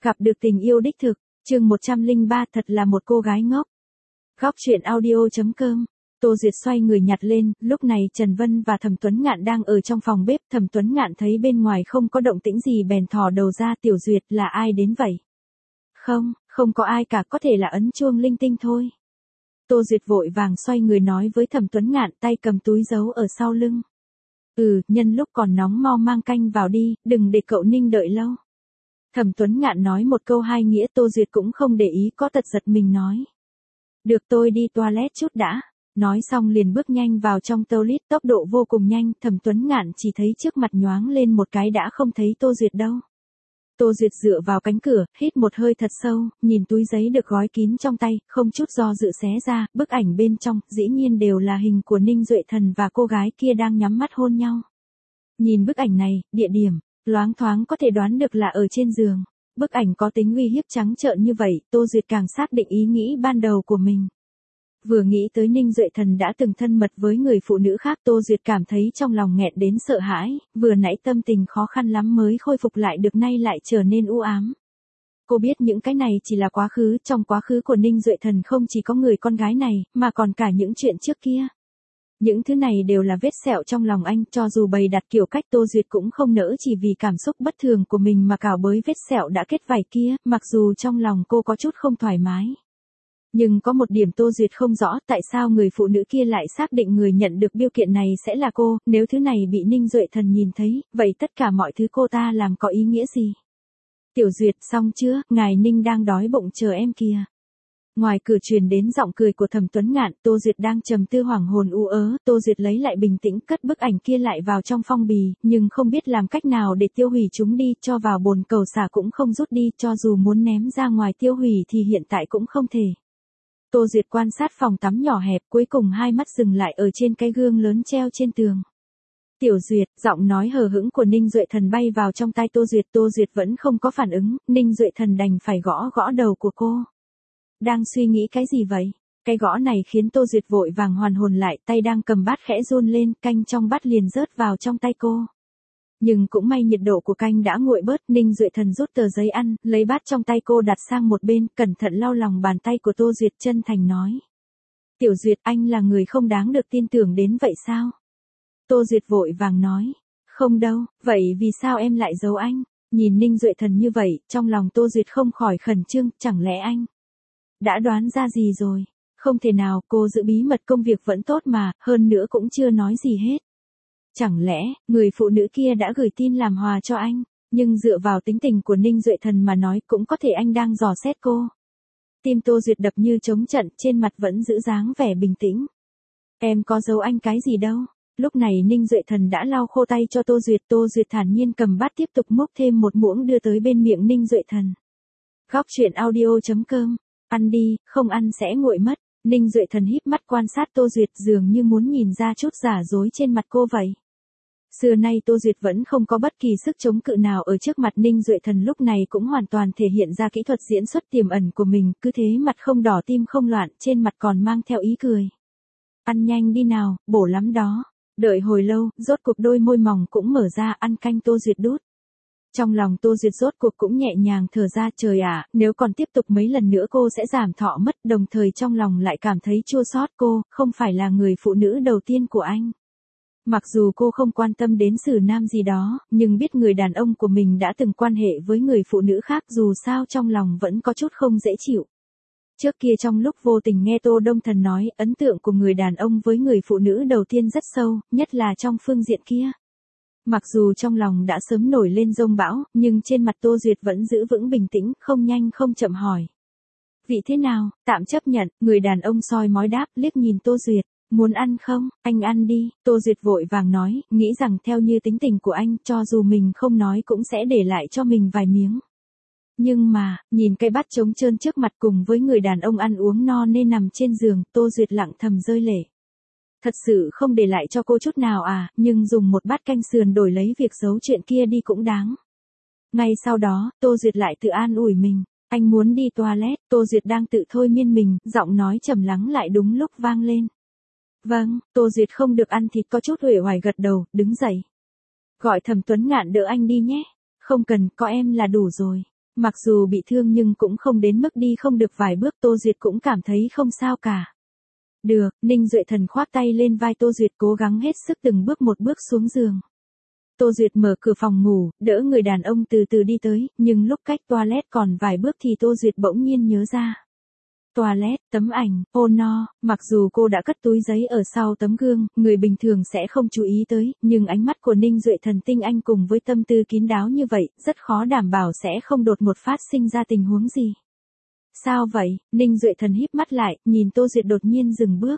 Gặp được tình yêu đích thực, chương 103 thật là một cô gái ngốc. Góc chuyện audio.com. Tô Duyệt xoay người nhặt lên, lúc này Trần Vân và Thẩm Tuấn Ngạn đang ở trong phòng bếp. Thẩm Tuấn Ngạn thấy bên ngoài không có động tĩnh gì bèn thò đầu ra. Tiểu Duyệt, là ai đến vậy? Không có ai cả, có thể là ấn chuông linh tinh thôi. Tô Duyệt vội vàng xoay người nói với Thẩm Tuấn Ngạn, tay cầm túi giấu ở sau lưng. Nhân lúc còn nóng mau mang canh vào đi, đừng để cậu Ninh đợi lâu. Thẩm Tuấn Ngạn nói một câu hai nghĩa. Tô Duyệt cũng không để ý, có tật giật mình nói. Được, tôi đi toilet chút đã. Nói xong liền bước nhanh vào trong toilet, tốc độ vô cùng nhanh. Thẩm Tuấn Ngạn chỉ thấy trước mặt nhoáng lên một cái đã không thấy Tô Duyệt đâu. Tô Duyệt dựa vào cánh cửa, hít một hơi thật sâu, nhìn túi giấy được gói kín trong tay, không chút do dự xé ra. Bức ảnh bên trong, dĩ nhiên đều là hình của Ninh Duệ Thần và cô gái kia đang nhắm mắt hôn nhau. Nhìn bức ảnh này, địa điểm loáng thoáng có thể đoán được là ở trên giường. Bức ảnh có tính uy hiếp trắng trợn như vậy, Tô Duyệt càng xác định ý nghĩ ban đầu của mình. Vừa nghĩ tới Ninh Duệ Thần đã từng thân mật với người phụ nữ khác, Tô Duyệt cảm thấy trong lòng nghẹn đến sợ hãi, vừa nãy tâm tình khó khăn lắm mới khôi phục lại được, nay lại trở nên u ám. Cô biết những cái này chỉ là quá khứ, trong quá khứ của Ninh Duệ Thần không chỉ có người con gái này, mà còn cả những chuyện trước kia. Những thứ này đều là vết sẹo trong lòng anh, cho dù bày đặt kiểu cách Tô Duyệt cũng không nỡ chỉ vì cảm xúc bất thường của mình mà cào bới vết sẹo đã kết vảy kia, mặc dù trong lòng cô có chút không thoải mái. Nhưng có một điểm Tô Duyệt không rõ, tại sao người phụ nữ kia lại xác định người nhận được bưu kiện này sẽ là cô, nếu thứ này bị Ninh Duệ Thần nhìn thấy, vậy tất cả mọi thứ cô ta làm có ý nghĩa gì? Tiểu Duyệt, xong chưa, ngài Ninh đang đói bụng chờ em kìa. Ngoài cửa truyền đến giọng cười của Thẩm Tuấn Ngạn. Tô Duyệt đang trầm tư hoảng hồn u ớ. Tô Duyệt lấy lại bình tĩnh, cất bức ảnh kia lại vào trong phong bì, nhưng không biết làm cách nào để tiêu hủy chúng đi, cho vào bồn cầu xả cũng không rút đi, cho dù muốn ném ra ngoài tiêu hủy thì hiện tại cũng không thể. Tô Duyệt quan sát phòng tắm nhỏ hẹp, cuối cùng hai mắt dừng lại ở trên cái gương lớn treo trên tường. Tiểu Duyệt, giọng nói hờ hững của Ninh Duệ Thần bay vào trong tai Tô Duyệt. Tô Duyệt vẫn không có phản ứng, Ninh Duệ Thần đành phải gõ gõ đầu của cô. Đang suy nghĩ cái gì vậy? Cái gõ này khiến Tô Duyệt vội vàng hoàn hồn lại, tay đang cầm bát khẽ run lên, canh trong bát liền rớt vào trong tay cô. Nhưng cũng may nhiệt độ của canh đã nguội bớt. Ninh Duệ Thần rút tờ giấy ăn, lấy bát trong tay cô đặt sang một bên, cẩn thận lau lòng bàn tay của Tô Duyệt, chân thành nói. Tiểu Duyệt, anh là người không đáng được tin tưởng đến vậy sao? Tô Duyệt vội vàng nói. Không đâu, vậy vì sao em lại giấu anh? Nhìn Ninh Duệ Thần như vậy, trong lòng Tô Duyệt không khỏi khẩn trương, chẳng lẽ anh đã đoán ra gì rồi? Không thể nào, cô giữ bí mật công việc vẫn tốt mà, hơn nữa cũng chưa nói gì hết. Chẳng lẽ, người phụ nữ kia đã gửi tin làm hòa cho anh, nhưng dựa vào tính tình của Ninh Duệ Thần mà nói cũng có thể anh đang dò xét cô. Tim Tô Duyệt đập như trống trận, trên mặt vẫn giữ dáng vẻ bình tĩnh. Em có giấu anh cái gì đâu. Lúc này Ninh Duệ Thần đã lau khô tay cho Tô Duyệt. Tô Duyệt thản nhiên cầm bát tiếp tục múc thêm một muỗng đưa tới bên miệng Ninh Duệ Thần. Góc chuyện audio.com. Ăn đi, không ăn sẽ nguội mất. Ninh Duệ Thần híp mắt quan sát Tô Duyệt, dường như muốn nhìn ra chút giả dối trên mặt cô vậy. Xưa nay Tô Duyệt vẫn không có bất kỳ sức chống cự nào ở trước mặt Ninh Duệ Thần, lúc này cũng hoàn toàn thể hiện ra kỹ thuật diễn xuất tiềm ẩn của mình, cứ thế mặt không đỏ tim không loạn, trên mặt còn mang theo ý cười. Ăn nhanh đi nào, bổ lắm đó. Đợi hồi lâu, rốt cuộc đôi môi mỏng cũng mở ra, ăn canh Tô Duyệt đút. Trong lòng Tô Duyệt rốt cuộc cũng nhẹ nhàng thở ra, trời ạ, nếu còn tiếp tục mấy lần nữa cô sẽ giảm thọ mất, đồng thời trong lòng lại cảm thấy chua xót. Cô không phải là người phụ nữ đầu tiên của anh. Mặc dù cô không quan tâm đến xử nam gì đó, nhưng biết người đàn ông của mình đã từng quan hệ với người phụ nữ khác, dù sao trong lòng vẫn có chút không dễ chịu. Trước kia trong lúc vô tình nghe Tô Đông Thần nói, ấn tượng của người đàn ông với người phụ nữ đầu tiên rất sâu, nhất là trong phương diện kia. Mặc dù trong lòng đã sớm nổi lên dông bão, nhưng trên mặt Tô Duyệt vẫn giữ vững bình tĩnh, không nhanh không chậm hỏi. Vị thế nào, tạm chấp nhận. Người đàn ông soi mói đáp, liếc nhìn Tô Duyệt. Muốn ăn không, anh ăn đi. Tô Duyệt vội vàng nói, nghĩ rằng theo như tính tình của anh, cho dù mình không nói cũng sẽ để lại cho mình vài miếng. Nhưng mà, nhìn cái bát trống trơn trước mặt cùng với người đàn ông ăn uống no nên nằm trên giường, Tô Duyệt lặng thầm rơi lệ. Thật sự không để lại cho cô chút nào à, nhưng dùng một bát canh sườn đổi lấy việc giấu chuyện kia đi cũng đáng. Ngay sau đó, Tô Duyệt lại tự an ủi mình. Anh muốn đi toilet. Tô Duyệt đang tự thôi miên mình, giọng nói trầm lắng lại đúng lúc vang lên. Vâng. Tô Duyệt không được ăn thịt có chút uể oải gật đầu, đứng dậy. Gọi Thẩm Tuấn Ngạn đỡ anh đi nhé. Không cần, có em là đủ rồi. Mặc dù bị thương nhưng cũng không đến mức đi không được vài bước, Tô Duyệt cũng cảm thấy không sao cả. Được, Ninh Duệ Thần khoác tay lên vai Tô Duyệt cố gắng hết sức từng bước một bước xuống giường. Tô Duyệt mở cửa phòng ngủ, đỡ người đàn ông từ từ đi tới, nhưng lúc cách toilet còn vài bước thì Tô Duyệt bỗng nhiên nhớ ra. Toilet, tấm ảnh, ô no, mặc dù cô đã cất túi giấy ở sau tấm gương, người bình thường sẽ không chú ý tới, nhưng ánh mắt của Ninh Duệ Thần tinh anh cùng với tâm tư kín đáo như vậy, rất khó đảm bảo sẽ không đột ngột phát sinh ra tình huống gì. Sao vậy? Ninh Duệ Thần híp mắt lại, nhìn Tô Duyệt đột nhiên dừng bước.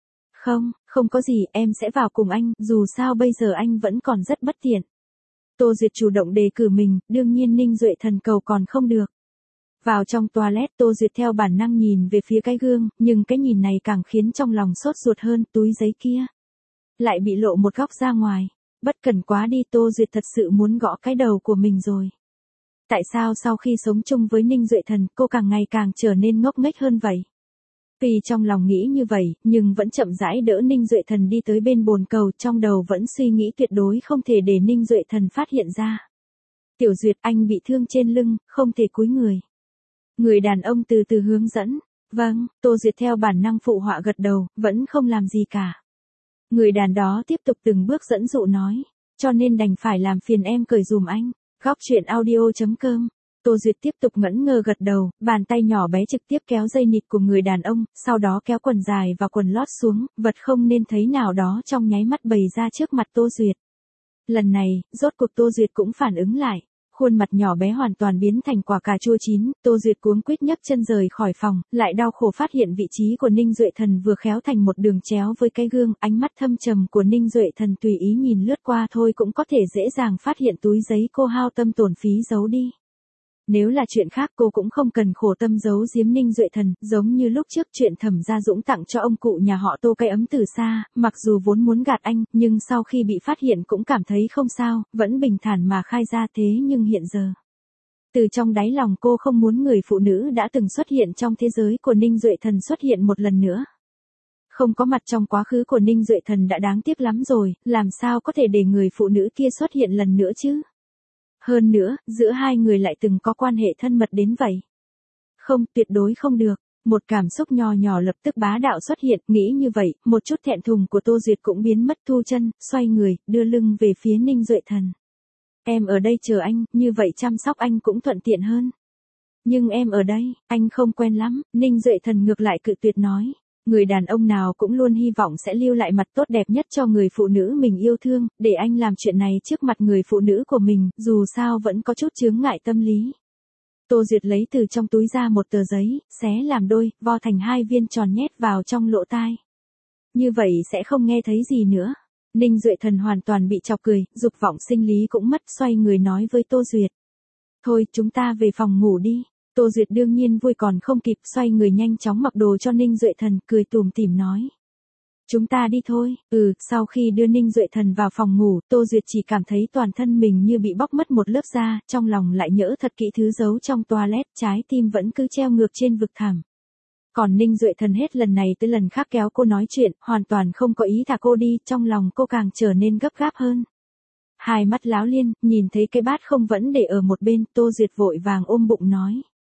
Không có gì, em sẽ vào cùng anh, dù sao bây giờ anh vẫn còn rất bất tiện. Tô Duyệt chủ động đề cử mình, đương nhiên Ninh Duệ Thần cầu còn không được. Vào trong toilet, Tô Duyệt theo bản năng nhìn về phía cái gương, nhưng cái nhìn này càng khiến trong lòng sốt ruột hơn, túi giấy kia lại bị lộ một góc ra ngoài. Bất cẩn quá đi, Tô Duyệt thật sự muốn gõ cái đầu của mình rồi. Tại sao sau khi sống chung với Ninh Duệ Thần, cô càng ngày càng trở nên ngốc nghếch hơn vậy? Tuy trong lòng nghĩ như vậy, nhưng vẫn chậm rãi đỡ Ninh Duệ Thần đi tới bên bồn cầu, trong đầu vẫn suy nghĩ tuyệt đối không thể để Ninh Duệ Thần phát hiện ra. Tiểu Duyệt, anh bị thương trên lưng, không thể cúi người. Người đàn ông từ từ hướng dẫn. Vâng, Tô Duyệt theo bản năng phụ họa gật đầu, vẫn không làm gì cả. Người đàn đó tiếp tục từng bước dẫn dụ nói, cho nên đành phải làm phiền em cởi dùm anh. Góc truyện audio.com. Tô Duyệt tiếp tục ngẩn ngơ gật đầu, bàn tay nhỏ bé trực tiếp kéo dây nịt của người đàn ông, sau đó kéo quần dài và quần lót xuống, vật không nên thấy nào đó trong nháy mắt bày ra trước mặt Tô Duyệt. Lần này, rốt cuộc Tô Duyệt cũng phản ứng lại. Khuôn mặt nhỏ bé hoàn toàn biến thành quả cà chua chín, Tô Duyệt cuống quýt nhấc chân rời khỏi phòng, lại đau khổ phát hiện vị trí của Ninh Duệ Thần vừa khéo thành một đường chéo với cái gương, ánh mắt thâm trầm của Ninh Duệ Thần tùy ý nhìn lướt qua thôi cũng có thể dễ dàng phát hiện túi giấy cô hao tâm tổn phí giấu đi. Nếu là chuyện khác cô cũng không cần khổ tâm giấu giếm Ninh Duệ Thần, giống như lúc trước chuyện Thẩm Gia Dũng tặng cho ông cụ nhà họ Tô cái ấm từ xa, mặc dù vốn muốn gạt anh, nhưng sau khi bị phát hiện cũng cảm thấy không sao, vẫn bình thản mà khai ra thế nhưng hiện giờ. Từ trong đáy lòng cô không muốn người phụ nữ đã từng xuất hiện trong thế giới của Ninh Duệ Thần xuất hiện một lần nữa. Không có mặt trong quá khứ của Ninh Duệ Thần đã đáng tiếc lắm rồi, làm sao có thể để người phụ nữ kia xuất hiện lần nữa chứ? Hơn nữa, giữa hai người lại từng có quan hệ thân mật đến vậy. Không, tuyệt đối không được. Một cảm xúc nho nhỏ lập tức bá đạo xuất hiện, nghĩ như vậy, một chút thẹn thùng của Tô Duyệt cũng biến mất, thu chân, xoay người, đưa lưng về phía Ninh Duệ Thần. Em ở đây chờ anh, như vậy chăm sóc anh cũng thuận tiện hơn. Nhưng em ở đây, anh không quen lắm, Ninh Duệ Thần ngược lại cự tuyệt nói. Người đàn ông nào cũng luôn hy vọng sẽ lưu lại mặt tốt đẹp nhất cho người phụ nữ mình yêu thương, để anh làm chuyện này trước mặt người phụ nữ của mình, dù sao vẫn có chút chướng ngại tâm lý. Tô Duyệt lấy từ trong túi ra một tờ giấy, xé làm đôi, vo thành 2 viên tròn nhét vào trong lỗ tai. Như vậy sẽ không nghe thấy gì nữa. Ninh Duệ Thần hoàn toàn bị chọc cười, dục vọng sinh lý cũng mất, xoay người nói với Tô Duyệt. Thôi, chúng ta về phòng ngủ đi. Tô Duyệt đương nhiên vui còn không kịp, xoay người nhanh chóng mặc đồ cho Ninh Duệ Thần, cười tủm tỉm nói. Chúng ta đi thôi. Sau khi đưa Ninh Duệ Thần vào phòng ngủ, Tô Duyệt chỉ cảm thấy toàn thân mình như bị bóc mất một lớp da, trong lòng lại nhỡ thật kỹ thứ giấu trong toilet, trái tim vẫn cứ treo ngược trên vực thẳm. Còn Ninh Duệ Thần hết lần này tới lần khác kéo cô nói chuyện, hoàn toàn không có ý thả cô đi, trong lòng cô càng trở nên gấp gáp hơn. Hai mắt láo liên, nhìn thấy cái bát không vẫn để ở một bên, Tô Duyệt vội vàng ôm bụng nói.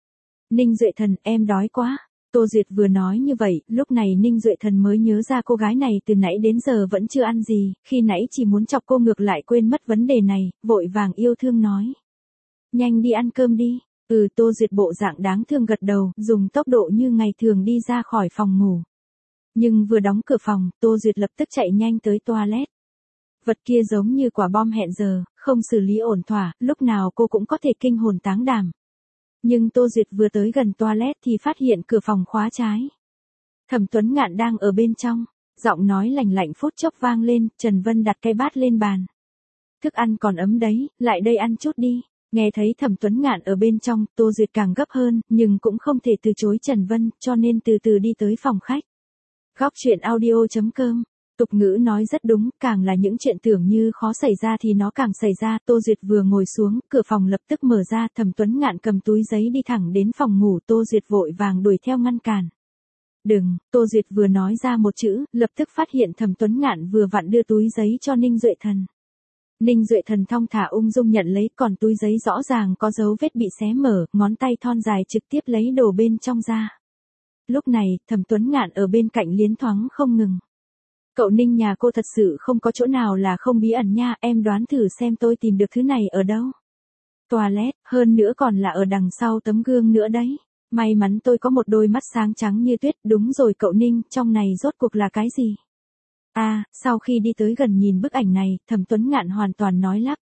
Ninh Duệ Thần, em đói quá. Tô Duyệt vừa nói như vậy, lúc này Ninh Duệ Thần mới nhớ ra cô gái này từ nãy đến giờ vẫn chưa ăn gì, khi nãy chỉ muốn chọc cô ngược lại quên mất vấn đề này, vội vàng yêu thương nói. Nhanh đi ăn cơm đi. Tô Duyệt bộ dạng đáng thương gật đầu, dùng tốc độ như ngày thường đi ra khỏi phòng ngủ. Nhưng vừa đóng cửa phòng, Tô Duyệt lập tức chạy nhanh tới toilet. Vật kia giống như quả bom hẹn giờ, không xử lý ổn thỏa, lúc nào cô cũng có thể kinh hồn táng đảm. Nhưng Tô Duyệt vừa tới gần toilet thì phát hiện cửa phòng khóa trái. Thẩm Tuấn Ngạn đang ở bên trong, giọng nói lành lạnh phút chốc vang lên, Trần Vân đặt cái bát lên bàn. Thức ăn còn ấm đấy, lại đây ăn chút đi. Nghe thấy Thẩm Tuấn Ngạn ở bên trong, Tô Duyệt càng gấp hơn, nhưng cũng không thể từ chối Trần Vân, cho nên từ từ đi tới phòng khách. Góc truyện audio.com. Tục ngữ nói rất đúng, càng là những chuyện tưởng như khó xảy ra thì nó càng xảy ra. Tô Duyệt vừa ngồi xuống, cửa phòng lập tức mở ra, Thẩm Tuấn Ngạn cầm túi giấy đi thẳng đến phòng ngủ, Tô Duyệt vội vàng đuổi theo ngăn cản. Đừng, Tô Duyệt vừa nói ra một chữ, lập tức phát hiện Thẩm Tuấn Ngạn vừa vặn đưa túi giấy cho Ninh Duệ Thần. Ninh Duệ Thần thong thả ung dung nhận lấy, còn túi giấy rõ ràng có dấu vết bị xé mở, ngón tay thon dài trực tiếp lấy đồ bên trong ra. Lúc này, Thẩm Tuấn Ngạn ở bên cạnh liến thoáng không ngừng. Cậu Ninh nhà cô thật sự không có chỗ nào là không bí ẩn nha, em đoán thử xem tôi tìm được thứ này ở đâu. Toilet, hơn nữa còn là ở đằng sau tấm gương nữa đấy. May mắn tôi có một đôi mắt sáng trắng như tuyết, đúng rồi cậu Ninh, trong này rốt cuộc là cái gì? À, sau khi đi tới gần nhìn bức ảnh này, Thẩm Tuấn Ngạn hoàn toàn nói lắp.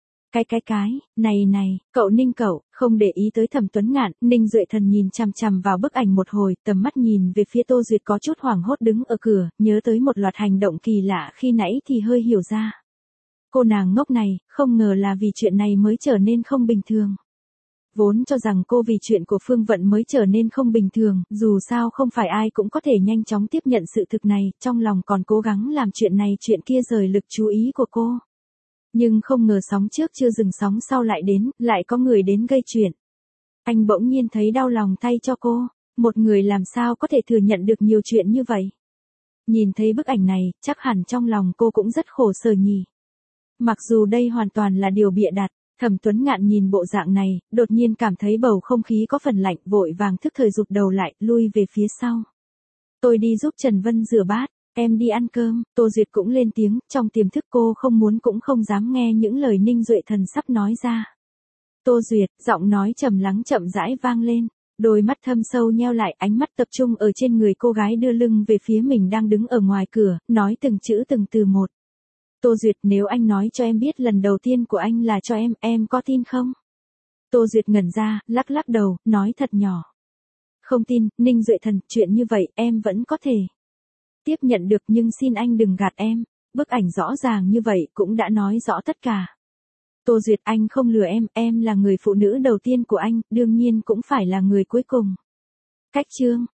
Này, cậu Ninh cậu, không để ý tới Thẩm Tuấn Ngạn, Ninh Duệ Thần nhìn chằm chằm vào bức ảnh một hồi, tầm mắt nhìn về phía Tô Duyệt có chút hoảng hốt đứng ở cửa, nhớ tới một loạt hành động kỳ lạ khi nãy thì hơi hiểu ra. Cô nàng ngốc này, không ngờ là vì chuyện này mới trở nên không bình thường. Vốn cho rằng cô vì chuyện của Phương Vận mới trở nên không bình thường, dù sao không phải ai cũng có thể nhanh chóng tiếp nhận sự thực này, trong lòng còn cố gắng làm chuyện này chuyện kia rời lực chú ý của cô. Nhưng không ngờ sóng trước chưa dừng sóng sau lại đến, lại có người đến gây chuyện. Anh bỗng nhiên thấy đau lòng thay cho cô, một người làm sao có thể thừa nhận được nhiều chuyện như vậy. Nhìn thấy bức ảnh này, chắc hẳn trong lòng cô cũng rất khổ sở nhỉ. Mặc dù đây hoàn toàn là điều bịa đặt, Thẩm Tuấn Ngạn nhìn bộ dạng này, đột nhiên cảm thấy bầu không khí có phần lạnh, vội vàng thức thời rụt đầu lại, lui về phía sau. Tôi đi giúp Trần Vân rửa bát, em đi ăn cơm, Tô Duyệt cũng lên tiếng, trong tiềm thức cô không muốn cũng không dám nghe những lời Ninh Duệ Thần sắp nói ra. Tô Duyệt, giọng nói trầm lắng chậm rãi vang lên, đôi mắt thâm sâu nheo lại, ánh mắt tập trung ở trên người cô gái đưa lưng về phía mình đang đứng ở ngoài cửa, nói từng chữ từng từ một. Tô Duyệt, nếu anh nói cho em biết lần đầu tiên của anh là cho em có tin không? Tô Duyệt ngẩn ra, lắc lắc đầu, nói thật nhỏ. Không tin, Ninh Duệ Thần, chuyện như vậy em vẫn có thể tiếp nhận được, nhưng xin anh đừng gạt em, bức ảnh rõ ràng như vậy cũng đã nói rõ tất cả. Tô Duyệt, anh không lừa em là người phụ nữ đầu tiên của anh, đương nhiên cũng phải là người cuối cùng. Cách chương